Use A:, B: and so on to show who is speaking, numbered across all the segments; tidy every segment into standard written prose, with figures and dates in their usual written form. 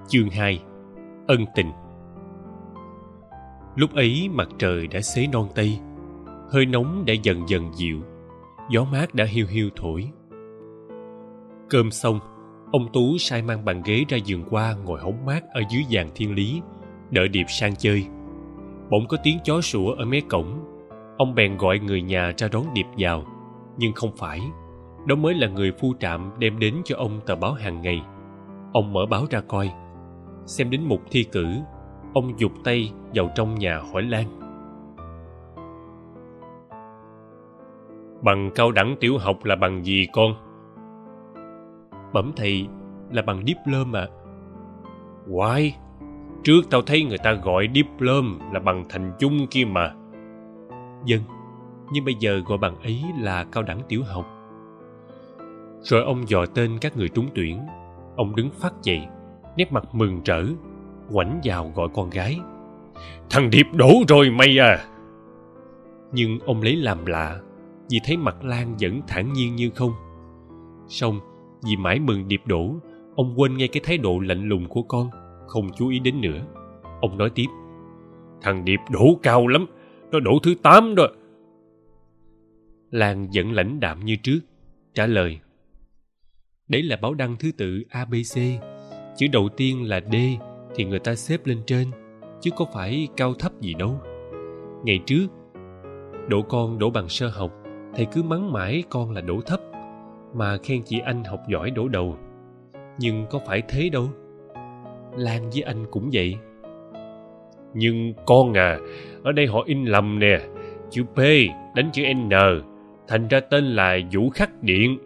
A: Chương 2. Ân tình. Lúc ấy mặt trời đã xế non tây, hơi nóng đã dần dần dịu, gió mát đã hiu hiu thổi. Cơm xong, ông Tú sai mang bàn ghế ra vườn qua ngồi hóng mát ở dưới giàn thiên lý, đợi Điệp sang chơi. Bỗng có tiếng chó sủa ở mé cổng. Ông bèn gọi người nhà ra đón Điệp vào, nhưng không phải. Đó mới là người phu trạm đem đến cho ông tờ báo hàng ngày. Ông mở báo ra coi, xem đến mục thi cử. Ông giục tay vào trong nhà hỏi Lan: "Bằng cao đẳng tiểu học là bằng gì con?" "Bẩm thầy, là bằng diplom ạ." "Hoài, trước tao thấy người ta gọi diplom là bằng thành chung kia mà." "Vâng, nhưng bây giờ gọi bằng ấy là cao đẳng tiểu học." Rồi ông dò tên các người trúng tuyển. Ông đứng phắt dậy, nét mặt mừng rỡ, ngoảnh vào gọi con gái: "Thằng Điệp đổ rồi mày à!" Nhưng ông lấy làm lạ, vì thấy mặt Lan vẫn thản nhiên như không. Xong, vì mãi mừng Điệp đổ, ông quên ngay cái thái độ lạnh lùng của con, không chú ý đến nữa. Ông nói tiếp: "Thằng Điệp đổ cao lắm, nó đổ thứ 8 đó." Lan vẫn lãnh đạm như trước, trả lời: "Đấy là báo đăng thứ tự ABC, chữ đầu tiên là D thì người ta xếp lên trên, chứ có phải cao thấp gì đâu. Ngày trước, đỗ con đỗ bằng sơ học, thầy cứ mắng mãi con là đỗ thấp, mà khen chị Anh học giỏi đỗ đầu. Nhưng có phải thế đâu. Lan với anh cũng vậy." "Nhưng con à, ở đây họ in lầm nè, chữ P đánh chữ N, thành ra tên là Vũ Khắc Điện."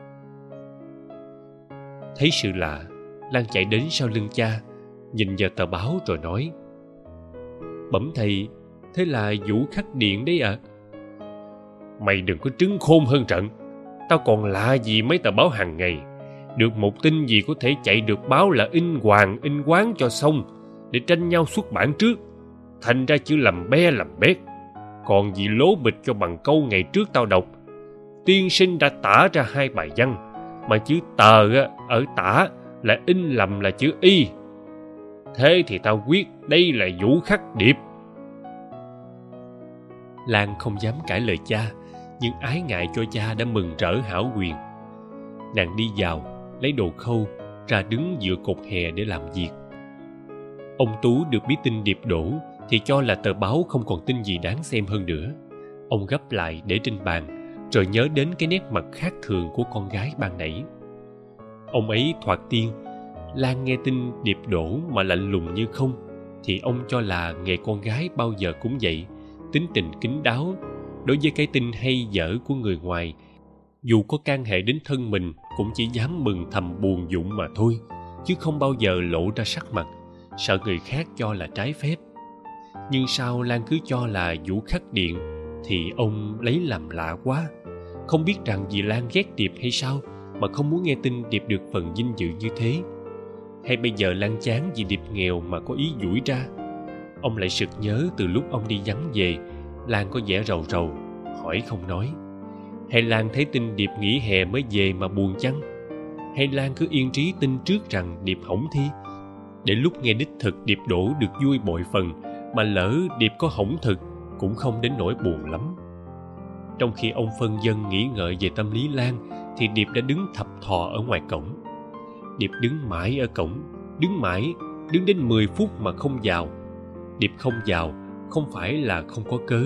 A: Thấy sự lạ, Lan chạy đến sau lưng cha, nhìn vào tờ báo rồi nói: "Bẩm thầy, thế là Vũ Khắc Điện đấy ạ." "Mày đừng có trứng khôn hơn trận. Tao còn lạ gì mấy tờ báo hàng ngày. Được một tin gì có thể chạy được báo là in hoàng in quán cho xong, để tranh nhau xuất bản trước. Thành ra chữ làm be làm bét. Còn gì lố bịch cho bằng câu ngày trước tao đọc: tiên sinh đã tả ra 2 bài văn, mà chữ tờ ở tả là in lầm là chữ y. Thế thì tao quyết đây là Vũ Khắc Điệp." Lan không dám cãi lời cha, nhưng ái ngại cho cha đã mừng rỡ hảo quyền. Nàng đi vào, lấy đồ khâu ra đứng giữa cột hè để làm việc. Ông Tú được biết tin Điệp đổ thì cho là tờ báo không còn tin gì đáng xem hơn nữa. Ông gấp lại để trên bàn, rồi nhớ đến cái nét mặt khác thường của con gái ban nãy. Ông ấy thoạt tiên, Lan nghe tin Điệp đổ mà lạnh lùng như không, thì ông cho là nghề con gái bao giờ cũng vậy, tính tình kín đáo. Đối với cái tin hay dở của người ngoài, dù có can hệ đến thân mình, cũng chỉ dám mừng thầm buồn giụng mà thôi, chứ không bao giờ lộ ra sắc mặt, sợ người khác cho là trái phép. Nhưng sao Lan cứ cho là Vũ Khắc Điện, thì ông lấy làm lạ quá. Không biết rằng vì Lan ghét Điệp hay sao mà không muốn nghe tin Điệp được phần vinh dự như thế. Hay bây giờ Lan chán vì Điệp nghèo mà có ý đuổi ra. Ông lại sực nhớ từ lúc ông đi vắng về, Lan có vẻ rầu rầu, hỏi không nói. Hay Lan thấy tin Điệp nghỉ hè mới về mà buồn chăng? Hay Lan cứ yên trí tin trước rằng Điệp hỏng thi, để lúc nghe đích thực Điệp đổ được vui bội phần, mà lỡ Điệp có hỏng thực cũng không đến nỗi buồn lắm. Trong khi ông phân vân nghĩ ngợi về tâm lý Lan, thì Điệp đã đứng thập thò ở ngoài cổng. Điệp đứng mãi ở cổng, đứng mãi, đứng đến 10 phút mà không vào. Điệp không vào không phải là không có cớ.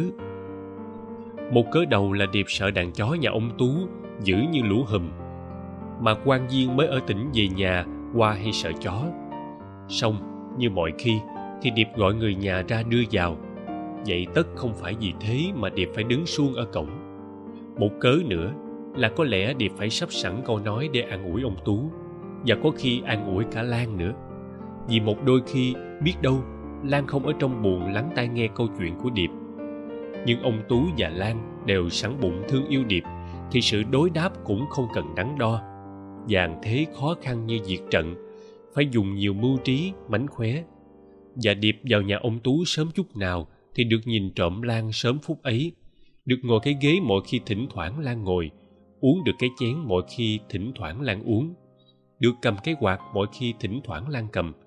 A: Một cớ đầu là Điệp sợ đàn chó nhà ông Tú dữ như lũ hùm, mà quan viên mới ở tỉnh về nhà qua hay sợ chó. Xong như mọi khi thì Điệp gọi người nhà ra đưa vào. Vậy tất không phải vì thế mà Điệp phải đứng suông ở cổng. Một cớ nữa là có lẽ Điệp phải sắp sẵn câu nói để an ủi ông Tú, và có khi an ủi cả Lan nữa. Vì một đôi khi biết đâu Lan không ở trong buồn lắng tai nghe câu chuyện của Điệp. Nhưng ông Tú và Lan đều sẵn bụng thương yêu Điệp, thì sự đối đáp cũng không cần đắn đo. Dàn thế khó khăn như diệt trận, phải dùng nhiều mưu trí, mánh khóe. Và Điệp vào nhà ông Tú sớm chút nào thì được nhìn trộm Lan sớm phút ấy, được ngồi cái ghế mỗi khi thỉnh thoảng Lan ngồi, uống được cái chén mỗi khi thỉnh thoảng Lan uống, được cầm cái quạt mỗi khi thỉnh thoảng Lan cầm,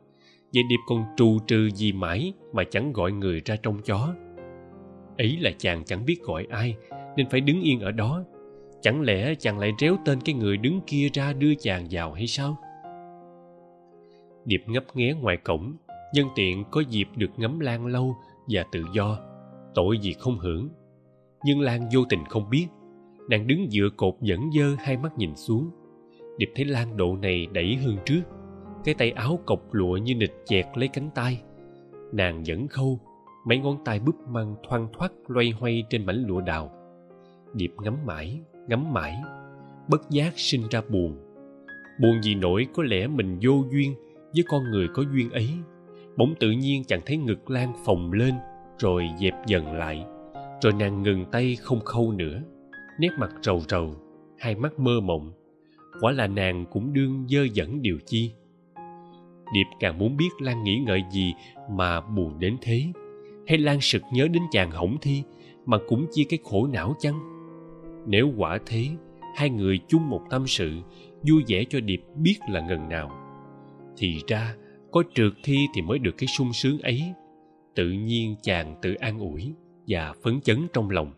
A: Vậy Điệp còn trù trừ gì mãi mà chẳng gọi người ra trông chó. Ấy là chàng chẳng biết gọi ai nên phải đứng yên ở đó. Chẳng lẽ chàng lại réo tên cái người đứng kia ra đưa chàng vào hay sao? Điệp ngấp nghé ngoài cổng, nhân tiện có dịp được ngắm Lan lâu và tự do, tội gì không hưởng. Nhưng Lan vô tình không biết. Nàng đứng dựa cột vẫn dơ hai mắt nhìn xuống. Điệp thấy Lan độ này đẩy hơn trước, cái tay áo cộc lụa như nịt chẹt lấy cánh tay. Nàng vẫn khâu, mấy ngón tay búp măng thoăn thoắt loay hoay trên mảnh lụa đào. Điệp ngắm mãi, bất giác sinh ra buồn. Buồn vì nỗi có lẽ mình vô duyên với con người có duyên ấy. Bỗng tự nhiên chàng thấy ngực Lan phồng lên rồi dẹp dần lại, rồi nàng ngừng tay không khâu nữa, nét mặt rầu rầu, hai mắt mơ mộng. Quả là nàng cũng đương dơ dẫn điều chi. Điệp càng muốn biết Lan nghĩ ngợi gì mà buồn đến thế, hay Lan sực nhớ đến chàng hỏng thi mà cũng chia cái khổ não chăng? Nếu quả thế, hai người chung một tâm sự, vui vẻ cho Điệp biết là ngần nào. Thì ra có trượt thi thì mới được cái sung sướng ấy. Tự nhiên chàng tự an ủi và phấn chấn trong lòng.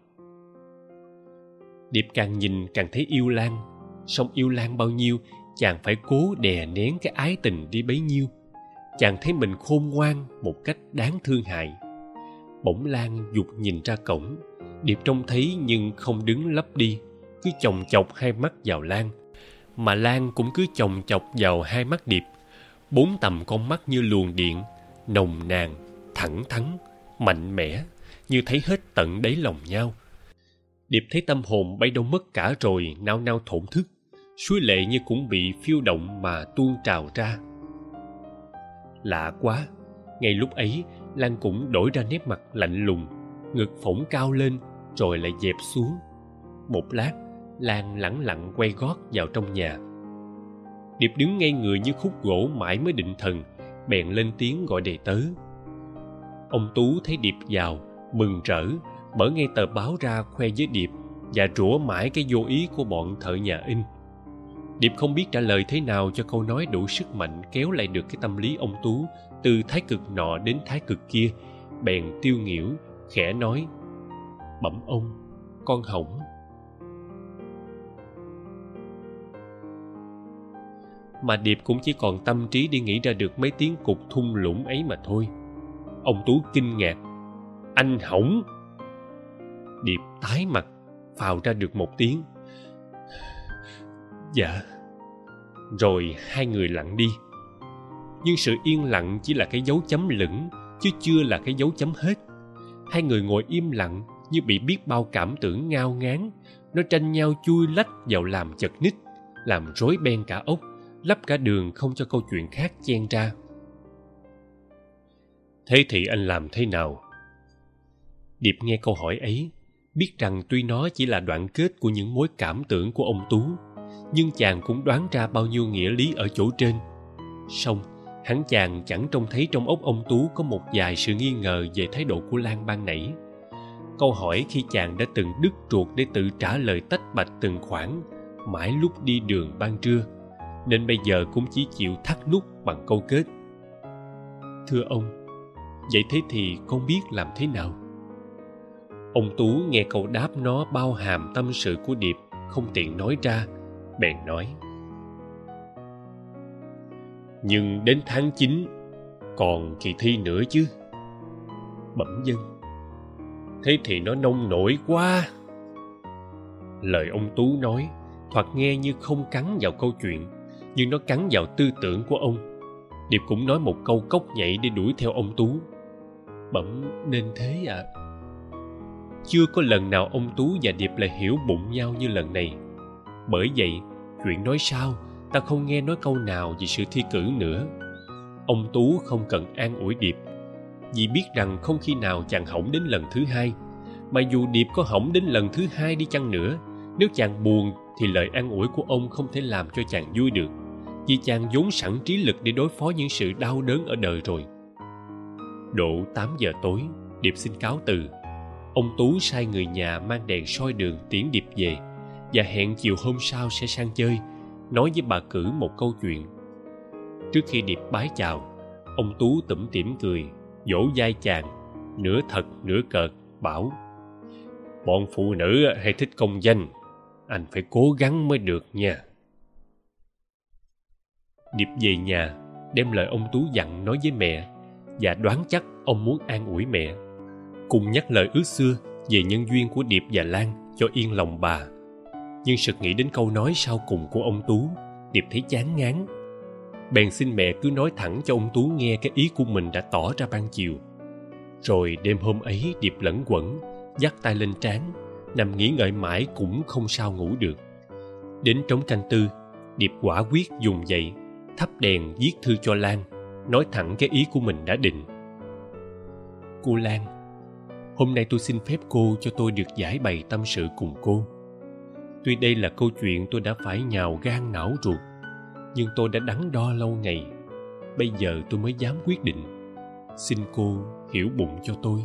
A: Điệp càng nhìn càng thấy yêu Lan, song yêu Lan bao nhiêu, chàng phải cố đè nén cái ái tình đi bấy nhiêu. Chàng thấy mình khôn ngoan một cách đáng thương hại. Bỗng Lan giục nhìn ra cổng. Điệp trông thấy nhưng không đứng lấp đi, cứ chòng chọc hai mắt vào Lan, mà Lan cũng cứ chòng chọc vào hai mắt Điệp. Bốn tầm con mắt như luồng điện, nồng nàn, thẳng thắn, mạnh mẽ, như thấy hết tận đáy lòng nhau. Điệp thấy tâm hồn bay đâu mất cả rồi, nao nao thổn thức, suối lệ như cũng bị phiêu động mà tuôn trào ra. Lạ quá, ngay lúc ấy Lan cũng đổi ra nét mặt lạnh lùng, ngực phổng cao lên rồi lại dẹp xuống. Một lát, Lan lẳng lặng quay gót vào trong nhà. Điệp đứng ngay người như khúc gỗ mãi mới định thần, bèn lên tiếng gọi đầy tớ. Ông Tú thấy Điệp vào, mừng rỡ, mở ngay tờ báo ra khoe với Điệp và rủa mãi cái vô ý của bọn thợ nhà in. Điệp không biết trả lời thế nào cho câu nói đủ sức mạnh kéo lại được cái tâm lý ông Tú từ thái cực nọ đến thái cực kia, bèn tiêu nghỉu, khẽ nói: "Bẩm ông, con hỏng." Mà Điệp cũng chỉ còn tâm trí đi nghĩ ra được mấy tiếng cục thung lũng ấy mà thôi. Ông Tú kinh ngạc: "Anh hỏng?" Điệp tái mặt, phào ra được một tiếng: "Dạ." Rồi hai người lặng đi. Nhưng sự yên lặng chỉ là cái dấu chấm lửng, chứ chưa là cái dấu chấm hết. Hai người ngồi im lặng như bị biết bao cảm tưởng ngao ngán. Nó tranh nhau chui lách vào làm chật ních, làm rối beng cả ốc, lấp cả đường không cho câu chuyện khác chen ra. "Thế thì anh làm thế nào?" Điệp nghe câu hỏi ấy, biết rằng tuy nó chỉ là đoạn kết của những mối cảm tưởng của ông Tú, nhưng chàng cũng đoán ra bao nhiêu nghĩa lý ở chỗ trên. Song hắn chàng chẳng trông thấy trong óc ông Tú có một vài sự nghi ngờ về thái độ của Lan ban nãy. Câu hỏi khi chàng đã từng đứt ruột để tự trả lời tách bạch từng khoảng mãi lúc đi đường ban trưa, nên bây giờ cũng chỉ chịu thắt nút bằng câu kết: "Thưa ông, vậy thế thì con biết làm thế nào?" Ông Tú nghe câu đáp nó bao hàm tâm sự của Điệp, không tiện nói ra, bèn nói: "Nhưng đến tháng 9 còn kỳ thi nữa chứ?" "Bẩm dân." "Thế thì nó nông nổi quá." Lời ông Tú nói thoạt nghe như không cắn vào câu chuyện, nhưng nó cắn vào tư tưởng của ông. Điệp cũng nói một câu cốc nhảy để đuổi theo ông Tú: "Bẩm nên thế ạ." Chưa có lần nào ông Tú và Điệp lại hiểu bụng nhau như lần này. Bởi vậy, chuyện nói sau, ta không nghe nói câu nào về sự thi cử nữa. Ông Tú không cần an ủi Điệp, vì biết rằng không khi nào chàng hỏng đến lần thứ hai. Mà dù Điệp có hỏng đến lần thứ hai đi chăng nữa, nếu chàng buồn thì lời an ủi của ông không thể làm cho chàng vui được, vì chàng vốn sẵn trí lực để đối phó những sự đau đớn ở đời rồi. Độ 8 giờ tối, Điệp xin cáo từ. Ông Tú sai người nhà mang đèn soi đường tiễn Điệp về, và hẹn chiều hôm sau sẽ sang chơi, nói với bà Cử một câu chuyện. Trước khi Điệp bái chào, Ông Tú tủm tỉm cười, vỗ vai chàng, nửa thật nửa cợt, bảo: bọn phụ nữ hay thích công danh, anh phải cố gắng mới được nha. Điệp về nhà, đem lời ông Tú dặn nói với mẹ, và đoán chắc ông muốn an ủi mẹ, cùng nhắc lời ước xưa về nhân duyên của Điệp và Lan cho yên lòng bà. Nhưng sực nghĩ đến câu nói sau cùng của ông Tú, Điệp thấy chán ngán. Bèn xin mẹ cứ nói thẳng cho ông Tú nghe cái ý của mình đã tỏ ra ban chiều. Rồi đêm hôm ấy Điệp lẩn quẩn, dắt tay lên trán, nằm nghĩ ngợi mãi cũng không sao ngủ được. Đến trống canh tư, Điệp quả quyết dùng dậy, thắp đèn viết thư cho Lan, nói thẳng cái ý của mình đã định. Cô Lan, hôm nay tôi xin phép cô cho tôi được giải bày tâm sự cùng cô. Tuy đây là câu chuyện tôi đã phải nhào gan não ruột, nhưng tôi đã đắn đo lâu ngày. Bây giờ tôi mới dám quyết định. Xin cô hiểu bụng cho tôi.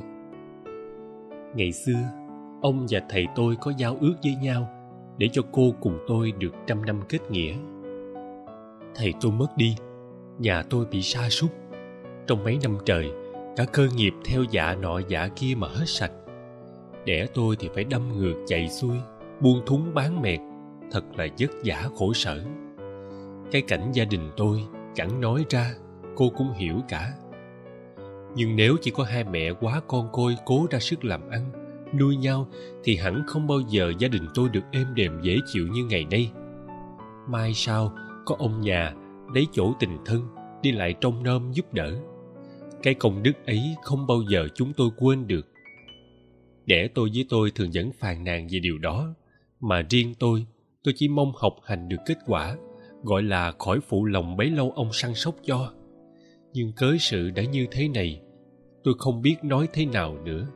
A: Ngày xưa, ông và thầy tôi có giao ước với nhau để cho cô cùng tôi được 100 năm kết nghĩa. Thầy tôi mất đi, nhà tôi bị sa sút. Trong mấy năm trời, cả cơ nghiệp theo dạ nọ dạ kia mà hết sạch. Đẻ tôi thì phải đâm ngược chạy xuôi, buông thúng bán mẹt, thật là vất vả khổ sở. Cái cảnh gia đình tôi chẳng nói ra, cô cũng hiểu cả. Nhưng nếu chỉ có hai mẹ quá con côi cố ra sức làm ăn, nuôi nhau, thì hẳn không bao giờ gia đình tôi được êm đềm dễ chịu như ngày nay. Mai sau có ông nhà lấy chỗ tình thân, đi lại trông nom giúp đỡ. Cái công đức ấy không bao giờ chúng tôi quên được. Đẻ tôi với tôi thường vẫn phàn nàn về điều đó, mà riêng tôi chỉ mong học hành được kết quả, gọi là khỏi phụ lòng bấy lâu ông săn sóc cho. Nhưng cớ sự đã như thế này, tôi không biết nói thế nào nữa.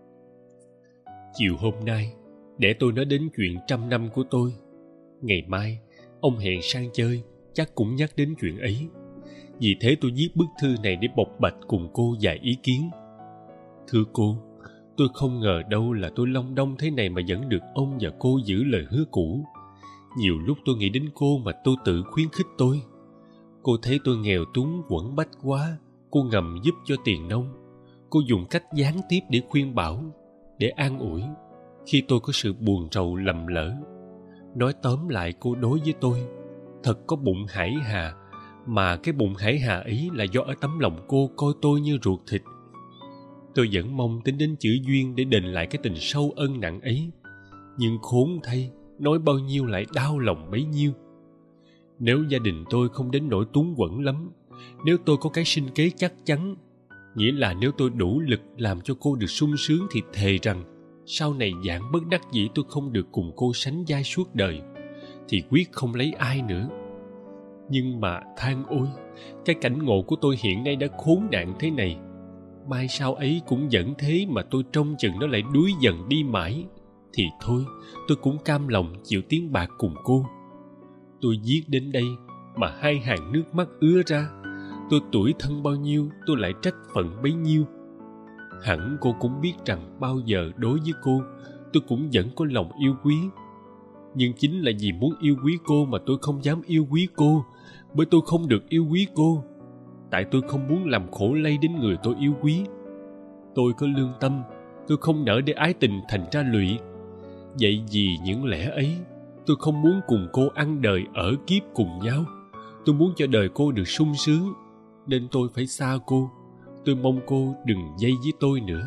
A: Chiều hôm nay, để tôi nói đến chuyện 100 năm của tôi. Ngày mai, ông hẹn sang chơi, chắc cũng nhắc đến chuyện ấy. Vì thế tôi viết bức thư này để bộc bạch cùng cô vài ý kiến. Thưa cô, tôi không ngờ đâu là tôi long đong thế này mà vẫn được ông và cô giữ lời hứa cũ. Nhiều lúc tôi nghĩ đến cô mà tôi tự khuyến khích tôi. Cô thấy tôi nghèo túng quẫn bách quá, cô ngầm giúp cho tiền nông. Cô dùng cách gián tiếp để khuyên bảo, để an ủi khi tôi có sự buồn rầu lầm lỡ. Nói tóm lại, cô đối với tôi thật có bụng hải hà, mà cái bụng hải hà ấy là do ở tấm lòng cô coi tôi như ruột thịt. Tôi vẫn mong tính đến chữ duyên để đền lại cái tình sâu ân nặng ấy. Nhưng khốn thay, nói bao nhiêu lại đau lòng bấy nhiêu. Nếu gia đình tôi không đến nỗi túng quẫn lắm, nếu tôi có cái sinh kế chắc chắn, nghĩa là nếu tôi đủ lực làm cho cô được sung sướng, thì thề rằng sau này vạn bất đắc dĩ tôi không được cùng cô sánh vai suốt đời, thì quyết không lấy ai nữa. Nhưng mà than ôi, cái cảnh ngộ của tôi hiện nay đã khốn nạn thế này. Mai sau ấy cũng vẫn thế, mà tôi trông chừng nó lại đuối dần đi mãi. Thì thôi, tôi cũng cam lòng chịu tiếng bạc cùng cô. Tôi viết đến đây mà hai hàng nước mắt ứa ra. Tôi tuổi thân bao nhiêu, tôi lại trách phận bấy nhiêu. Hẳn cô cũng biết rằng bao giờ đối với cô, tôi cũng vẫn có lòng yêu quý. Nhưng chính là vì muốn yêu quý cô mà tôi không dám yêu quý cô. Bởi tôi không được yêu quý cô, tại tôi không muốn làm khổ lây đến người tôi yêu quý. Tôi có lương tâm, tôi không nỡ để ái tình thành ra lụy. Vậy vì những lẽ ấy, tôi không muốn cùng cô ăn đời ở kiếp cùng nhau. Tôi muốn cho đời cô được sung sướng, nên tôi phải xa cô. Tôi mong cô đừng dây với tôi nữa.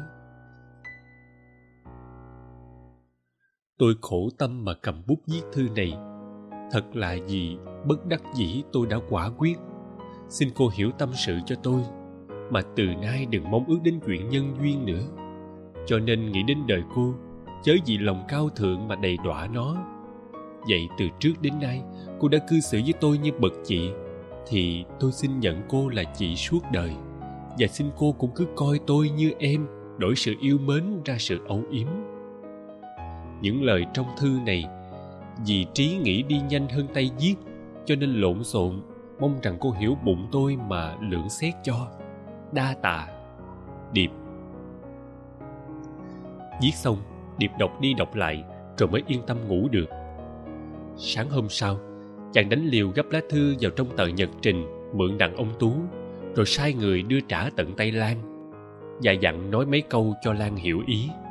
A: Tôi khổ tâm mà cầm bút viết thư này. Thật là vì bất đắc dĩ tôi đã quả quyết. Xin cô hiểu tâm sự cho tôi, mà từ nay đừng mong ước đến chuyện nhân duyên nữa. Cho nên nghĩ đến đời cô, chớ vì lòng cao thượng mà đầy đọa nó. Vậy từ trước đến nay, cô đã cư xử với tôi như bậc chị, thì tôi xin nhận cô là chị suốt đời. Và xin cô cũng cứ coi tôi như em, đổi sự yêu mến ra sự âu yếm. Những lời trong thư này, vì trí nghĩ đi nhanh hơn tay viết, cho nên lộn xộn. Mong rằng cô hiểu bụng tôi mà lượng xét cho. Đa tạ. Điệp. Viết xong, Điệp đọc đi đọc lại, rồi mới yên tâm ngủ được. Sáng hôm sau, chàng đánh liều gấp lá thư vào trong tờ nhật trình mượn đặng ông Tú, rồi sai người đưa trả tận tay Lan và dặn nói mấy câu cho Lan hiểu ý.